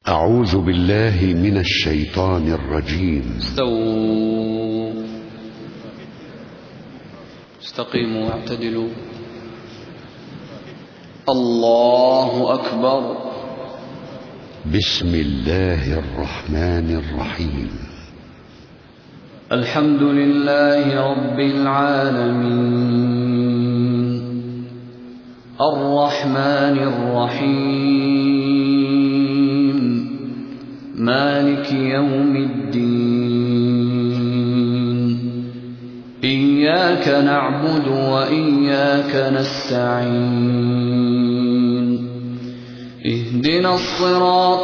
أعوذ بالله من الشيطان الرجيم. استووا، استقيموا واعتدلوا. الله أكبر. بسم الله الرحمن الرحيم. الحمد لله رب العالمين، الرحمن الرحيم، مالك يوم الدين. إياك نعبد وإياك نستعين. اهدنا الصراط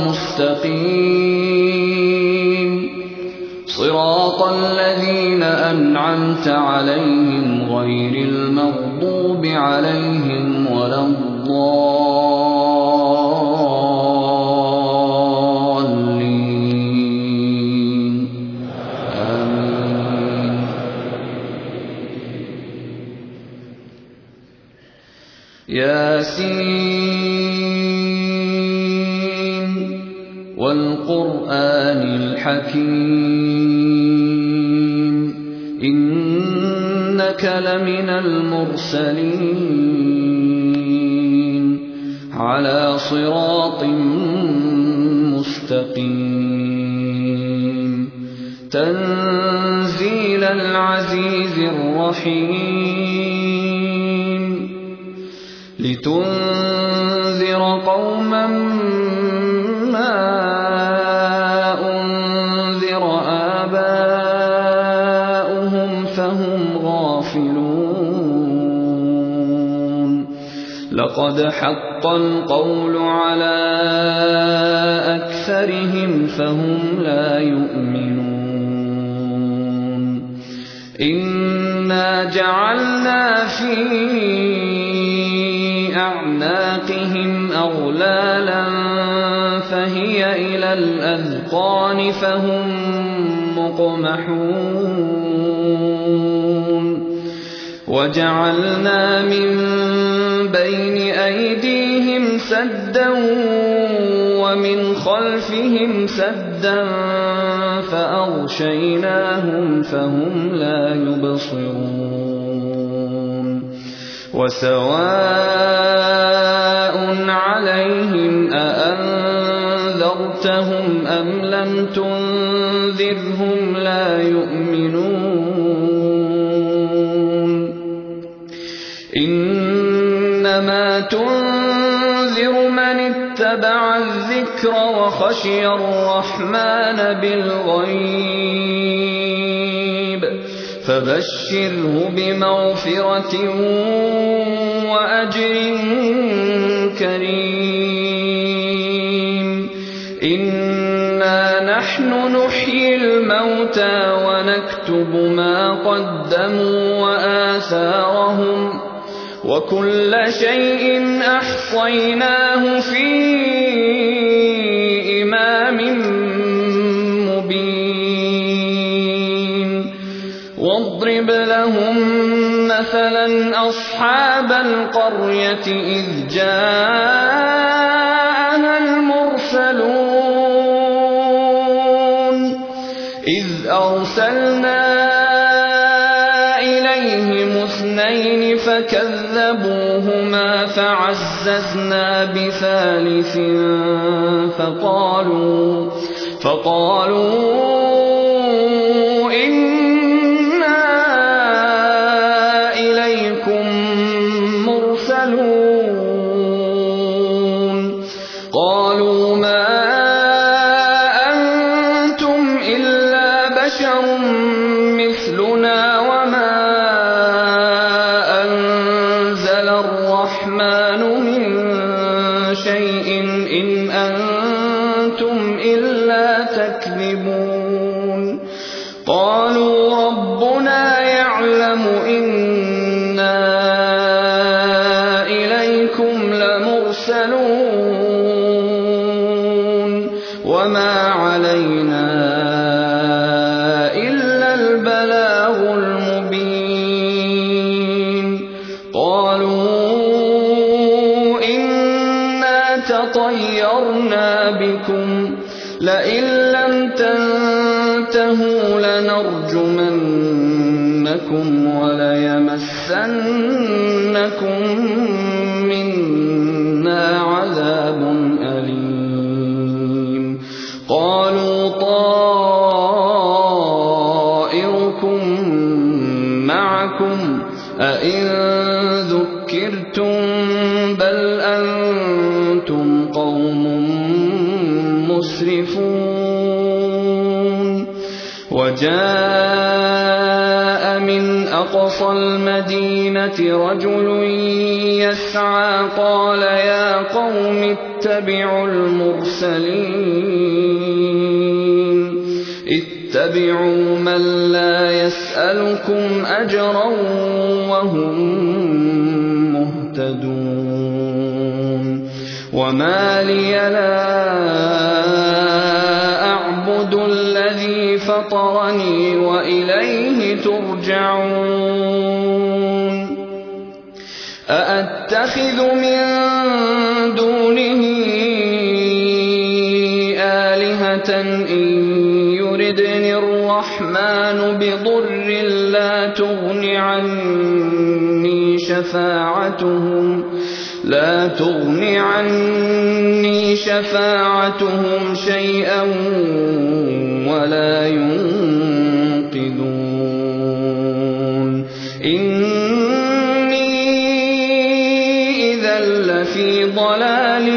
المستقيم، صراط الذين أنعمت عليهم غير المغضوب عليهم ولا الضالين. آمين. ياسين والقرآن الحكيم، إنك لمن المرسلين على صراط مستقيم. تنزيل العزيز الرحيم، لتنذر قوما ما أنذر آباؤهم فهم غافلون. لقد حق القول على أكثرهم فهم لا يؤمنون. إنا جعلنا في أعناقهم أغلالا فهي إلى الأذقان فهم مقمحون. وجعلنا من بين أيديهم سدا ومن خلفهم سدا فأغشيناهم فهم لا يبصرون. وسواء عليهم أأنذرتهم أم لم تنذرهم لا يؤمنون. إنما تنذر من اتبع الذكر وخشي الرحمن بالغيب، فبشره بمغفرة وأجر كريم. إنا نحن نحيي الموتى ونكتب ما قدموا وآثارهم، وكل شيء أحصيناه في إمام مبين. واضرب لهم مثلا أصحاب القرية إذ جاءها المرسلون، إذ أرسلنا إليهم اثنين فكذبوهما فعززنا بثالث فقالوا إنا إليكم مرسلون. قالوا ما أنتم إلا بشر مثلنا وما أنزل الرحمن من شيء إن أنتم إلا تكذبون. قالوا ربنا يعلم إنا إليكم لمرسلون وما علينا إلا البلاغ المبين. قالوا إنا تطيرنا بِكُمْ لَئِن لَّمْ تَنتَهُوا لَنَرْجُمَنَّكُمْ وَلَيَمَسَّنَّكُم مِّنَّا عَذَابٌ أَلِيمٌ قَالُوا طَائِرُكُم مَّعَكُمْ أَئِن ذُكِّرْتُم بَلْ أَنتُمْ قَوْمٌ مُّسْرِفُونَ وَجَاءَ مِنْ أَقْصَى الْمَدِينَةِ رَجُلٌ يَسْعَىٰ قَالَ يَا قَوْمِ اتَّبِعُوا الْمُرْسَلِينَ اتَّبِعُوا مَن لَّا يَسْأَلُكُمْ أَجْرًا وَهُم مُّهْتَدُونَ وَمَا لِيَ لَا أَعْبُدُ الَّذِي فَطَرَنِي وَإِلَيْهِ تُرْجَعُونَ أَأَتَّخِذُ مِن دُونِهِ آلِهَةً إِن يُرِدْنِ الرَّحْمَٰنُ بِضُرٍّ لَّا تُغْنِ عَنِّي شَفَاعَتُهُمْ شَيْئًا وَلَا يُنقِذُونِ إِنِّي إِذًا لَّفِي ضَلَالٍ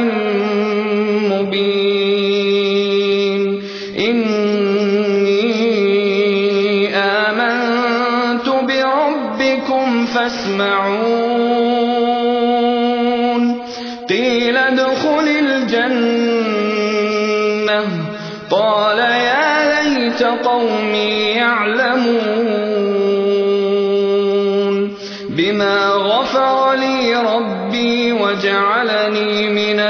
مُّبِينٍ إِنِّي آمَنتُ بِرَبِّكُمْ فَاسْمَعُونِ قِيلَ ادْخُلِ الْجَنَّةَ قَالَ يَا لَيْتَ قَوْمِي يَعْلَمُونَ بِمَا غَفَرَ لِي رَبِّي وَجَعَلَنِي مِنَ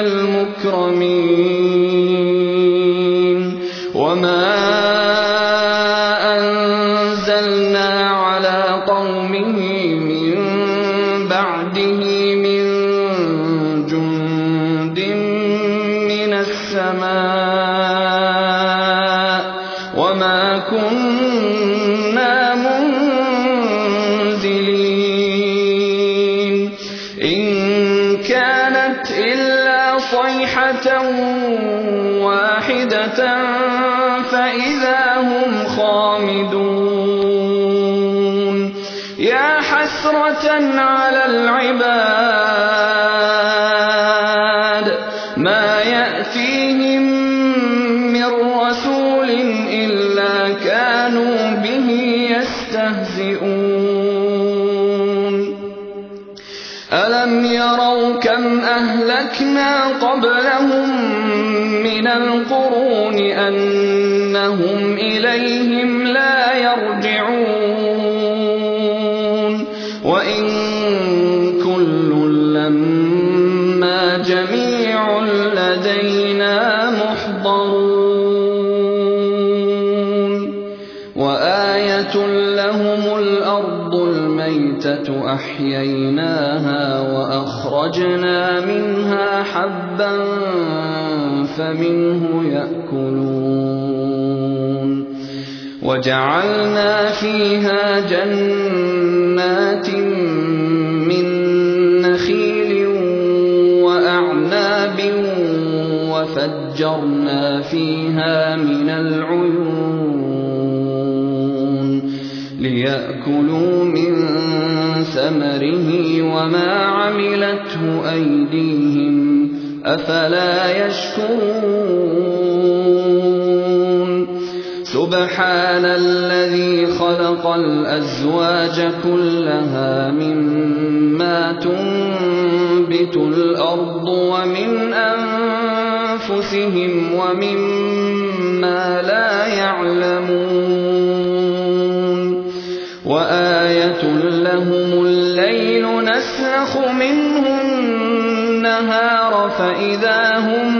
الْمُكْرَمِينَ وَمَا أَنزَلْنَا عَلَىٰ قَوْمِهِ مِن بَعْدِهِ مِن جُندٍ مِّنَ السَّمَاءِ وَمَا كُنَّا مُنزِلِينَ إِن كَانَتْ إِلَّا صَيْحَةً وَاحِدَةً فَإِذَا هُمْ خَامِدُونَ يَا حَسْرَةً عَلَى الْعِبَادِ مَا يَأْتِيهِم مِّن رَّسُولٍ إِلَّا كَانُوا بِهِ يَسْتَهْزِئُونَ أَلَمْ يَرَوْا كَمْ أَهْلَكْنَا قَبْلَهُم مِّنَ الْقُرُونِ أَنَّهُمْ إِلَيْهِمْ لَا يَرْجِعُونَ وَإِن كُلٌّ لَّمَّا جَمِيعٌ لَّدَيْنَا مُحْضَرُونَ وَآيَةٌ لَّهُمُ الْأَرْضُ الْمَيْتَةُ أَحْيَيْنَاهَا وَأَخْرَجْنَا مِنْهَا حَبًّا فَمِنْهُ يَأْكُلُونَ وَجَعَلْنَا فِيهَا جَنَّاتٍ مِّن نَّخِيلٍ وَأَعْنَابٍ وَفَجَّرْنَا فِيهَا مِنَ الْعُيُونِ لِيَأْكُلُوا مِن ثَمَرِهِ وَمَا عَمِلَتْهُ أَيْدِيهِمْ أَفَلَا يَشْكُرُونَ سُبْحَانَ الَّذِي خَلَقَ الْأَزْوَاجَ كُلَّهَا مِمَّا تُنبِتُ الْأَرْضُ وَمِنْ أَنفُسِهِمْ وَمِمَّا لَا يَعْلَمُونَ وَآيَةٌ لَّهُمُ اللَّيْلُ نَسْلَخُ مِنْهُ النَّهَارَ فَإِذَا هُم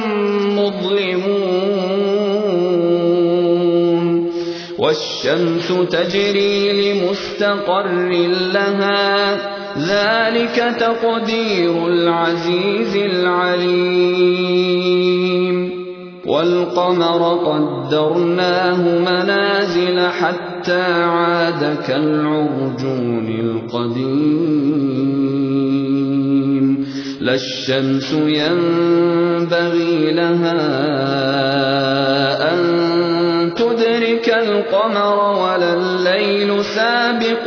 مُّظْلِمُونَ وَالشَّمْسُ تَجْرِي لِمُسْتَقَرٍّ لَّهَا ذَلِكَ تَقْدِيرُ الْعَزِيزِ الْعَلِيمِ والقمر قدرناه منازل حتى عاد كالعرجون القديم لا الشمس ينبغي لها أن تدرك القمر ولا الليل سابق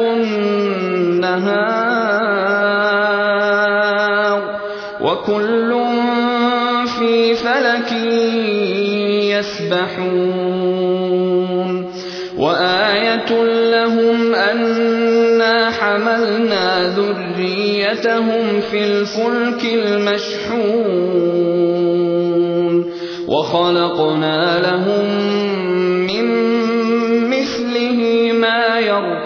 النهار وكل في فلك يسبحون وآية لهم أنا حملنا ذريتهم في الفلك المشحون وخلقنا لهم من مثله ما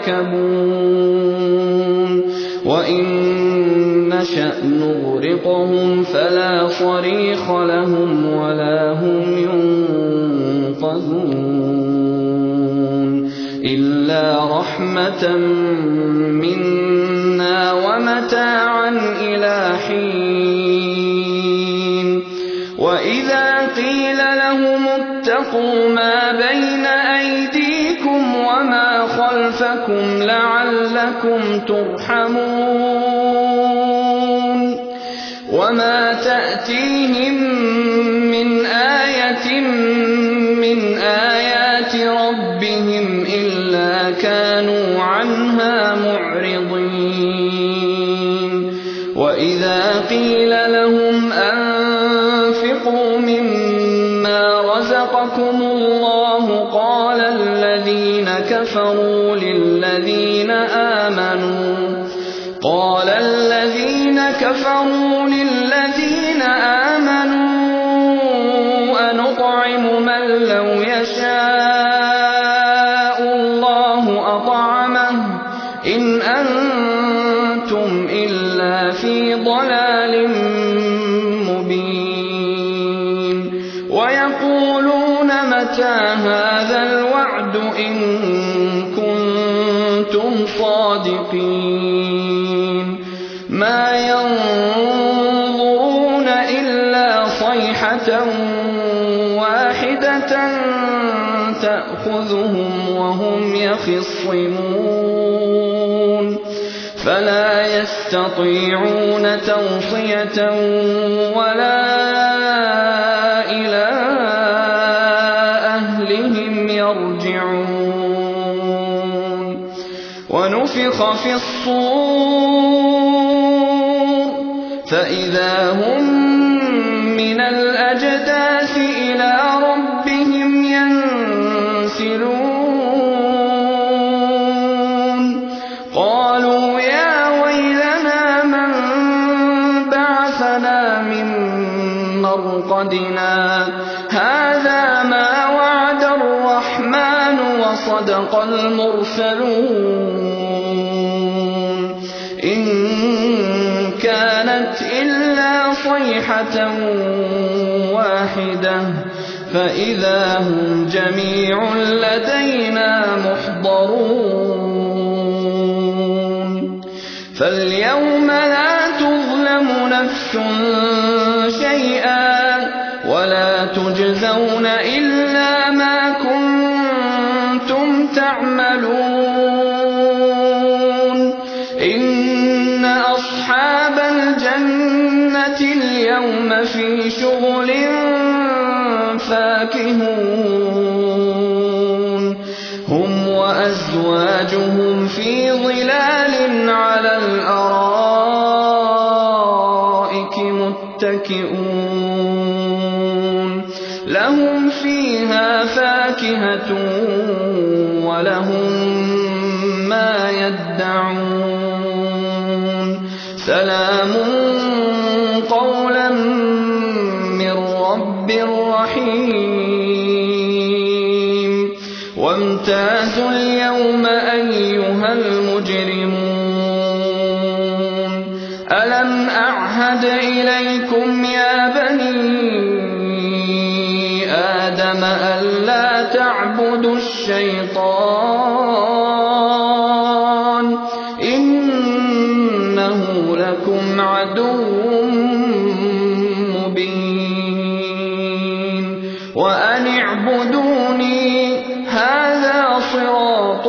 يركبون وإن نشأ نغرقهم فلا صريخ لهم ولا هم ينقذون إلا رحمة منا ومتاعا إلى حين وإذا قيل لهم اتقوا ما بين أيديكم وما خلفكم لعلكم ترحمون وما تأتيهم من آية من آيات ربهم إلا كانوا عنها معرضين وإذا قيل لهم أنفقوا مما رزقكم الله قال الذين كفروا للذين آمنوا أنطعم من لو يشاء الله أطعمه إن أنتم إلا في ضلال مبين ويقولون متى هذا الوعد إن كنتم صادقين ما ينظرون إلا صيحة واحدة تأخذهم وهم يخصمون فلا يستطيعون توصية ولا إلى أهلهم يرجعون ونفخ في الصور فإذا هم من الأجداث إلى ربهم ينسلون قالوا يا ويلنا من بعثنا من مرقدنا هذا ما وعد الرحمن وصدق المرسلون إن كانت إلا صيحة واحدة فإذا هم جميع لدينا محضرون فاليوم لا تظلم نفس شيئا ولا تجزون إلا ما كنتم تعملون إن أصحاب الجنة اليوم في شغل فاكهون هم وأزواجهم في ظلال على الأرائك متكئون لهم فيها فاكهة ولهم ما يدعون سلام قولا من رب رحيم وامتازوا اليوم أيها المجرمون ألم أعهد إليكم يا بني آدم ألا تعبدوا الشيطان إنه لكم عدو مبين وأن اعبدوني هذا صراط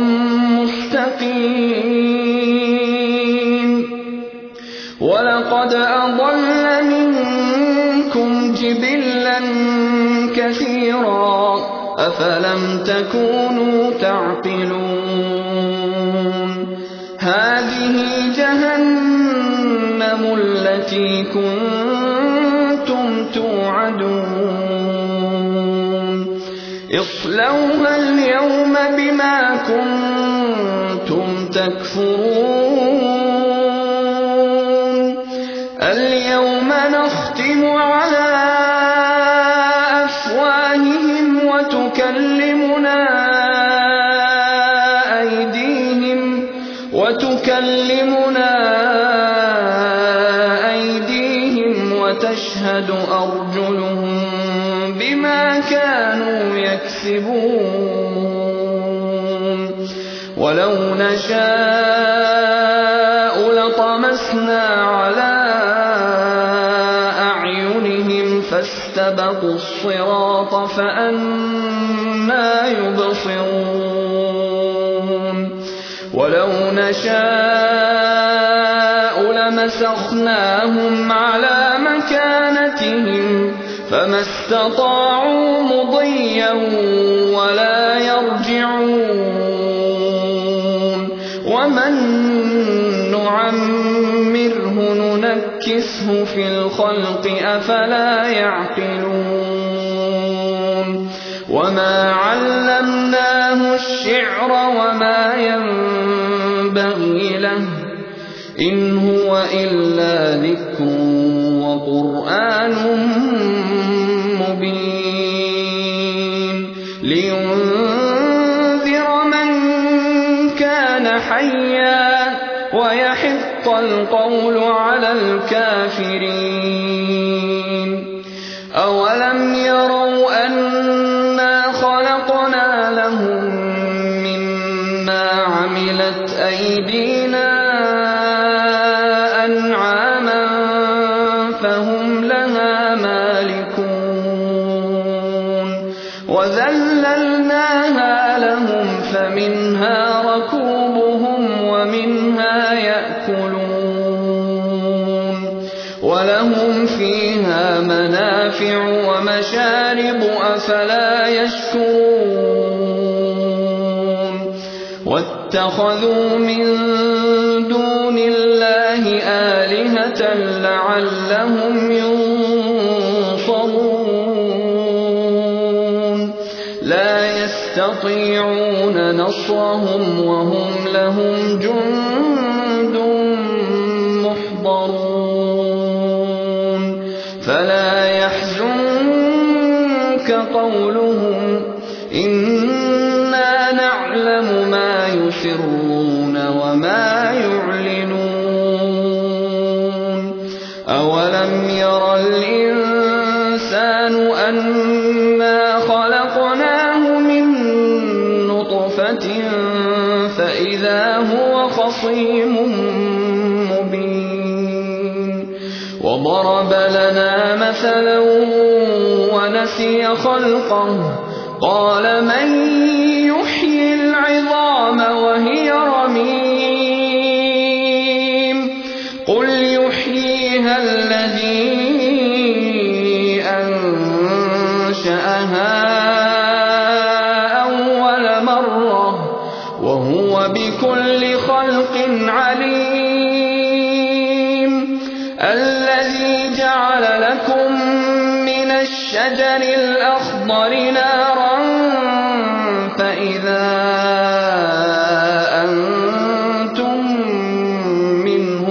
مستقيم ولقد أضل منكم جبلا كثيرا أفلم تكونوا تعقلون هذه جهنم التي كنتم توعدون اصلوها اليوم بما كنتم تكفرون اليوم نختم على أفواههم وتكلمنا أيديهم وتشهد أرجلهم بما كانوا يكسبون ولو نشاء لطمسنا على أعينهم فاستبقوا الصراط فأنى يبصرون ولو نشاء لمسخناهم على مكانتهم فما استطاعوا مضيا ولا يرجعون ومن نعمره ننكسه في الخلق أفلا يعقلون وما علمناه الشعر وما ينبغي له إن هو إلا ذكر وقرآن مبين لينذر من كان حيا ويحق القول على الكافرين أولم يروا أنا خلقنا لهم مما عملت أيدينا أنعاما فهم لها مالكون وذللناها لهم فمنها ركوبهم ومنها يأكلون ولهم فيها منافع ومشارب أفلا يشكرون واتخذوا من دون الله آلهة لعلهم ينصرون لا يستطيعون نصرهم وهم لهم جند محضرون فلا يحزنك قولهم إنا نعلم ما يسرون وما يعلنون أولم ير الإنسان أنا خلقناه من نطفة فإذا هو خصيم مبين وضرب لنا مثلا ونسي خلقه قال من يحيي العظام وهي رميم قل يحييها الذي أنشأها أول مرة وهو بكل خلق عليم الذي جعل لكم من الشجر الأخضر نارا فإذا أنتم منه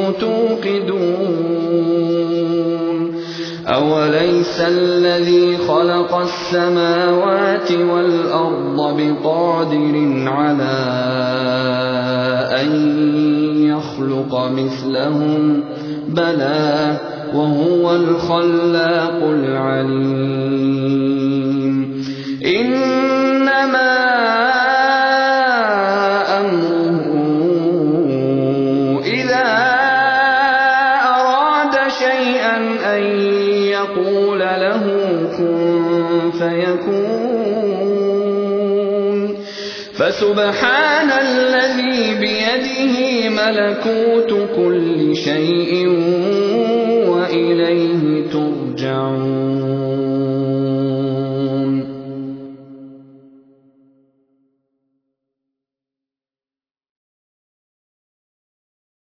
توقدون أوليس الذي خلق السماوات والأرض بقادر على أن يخلق مثلهم بلى وهو الخلاق العليم إنما أمره إذا أراد شيئا أن يقول له كن يكون فسبحان الذي بيده ملكوت كل شيء وإليه ترجعون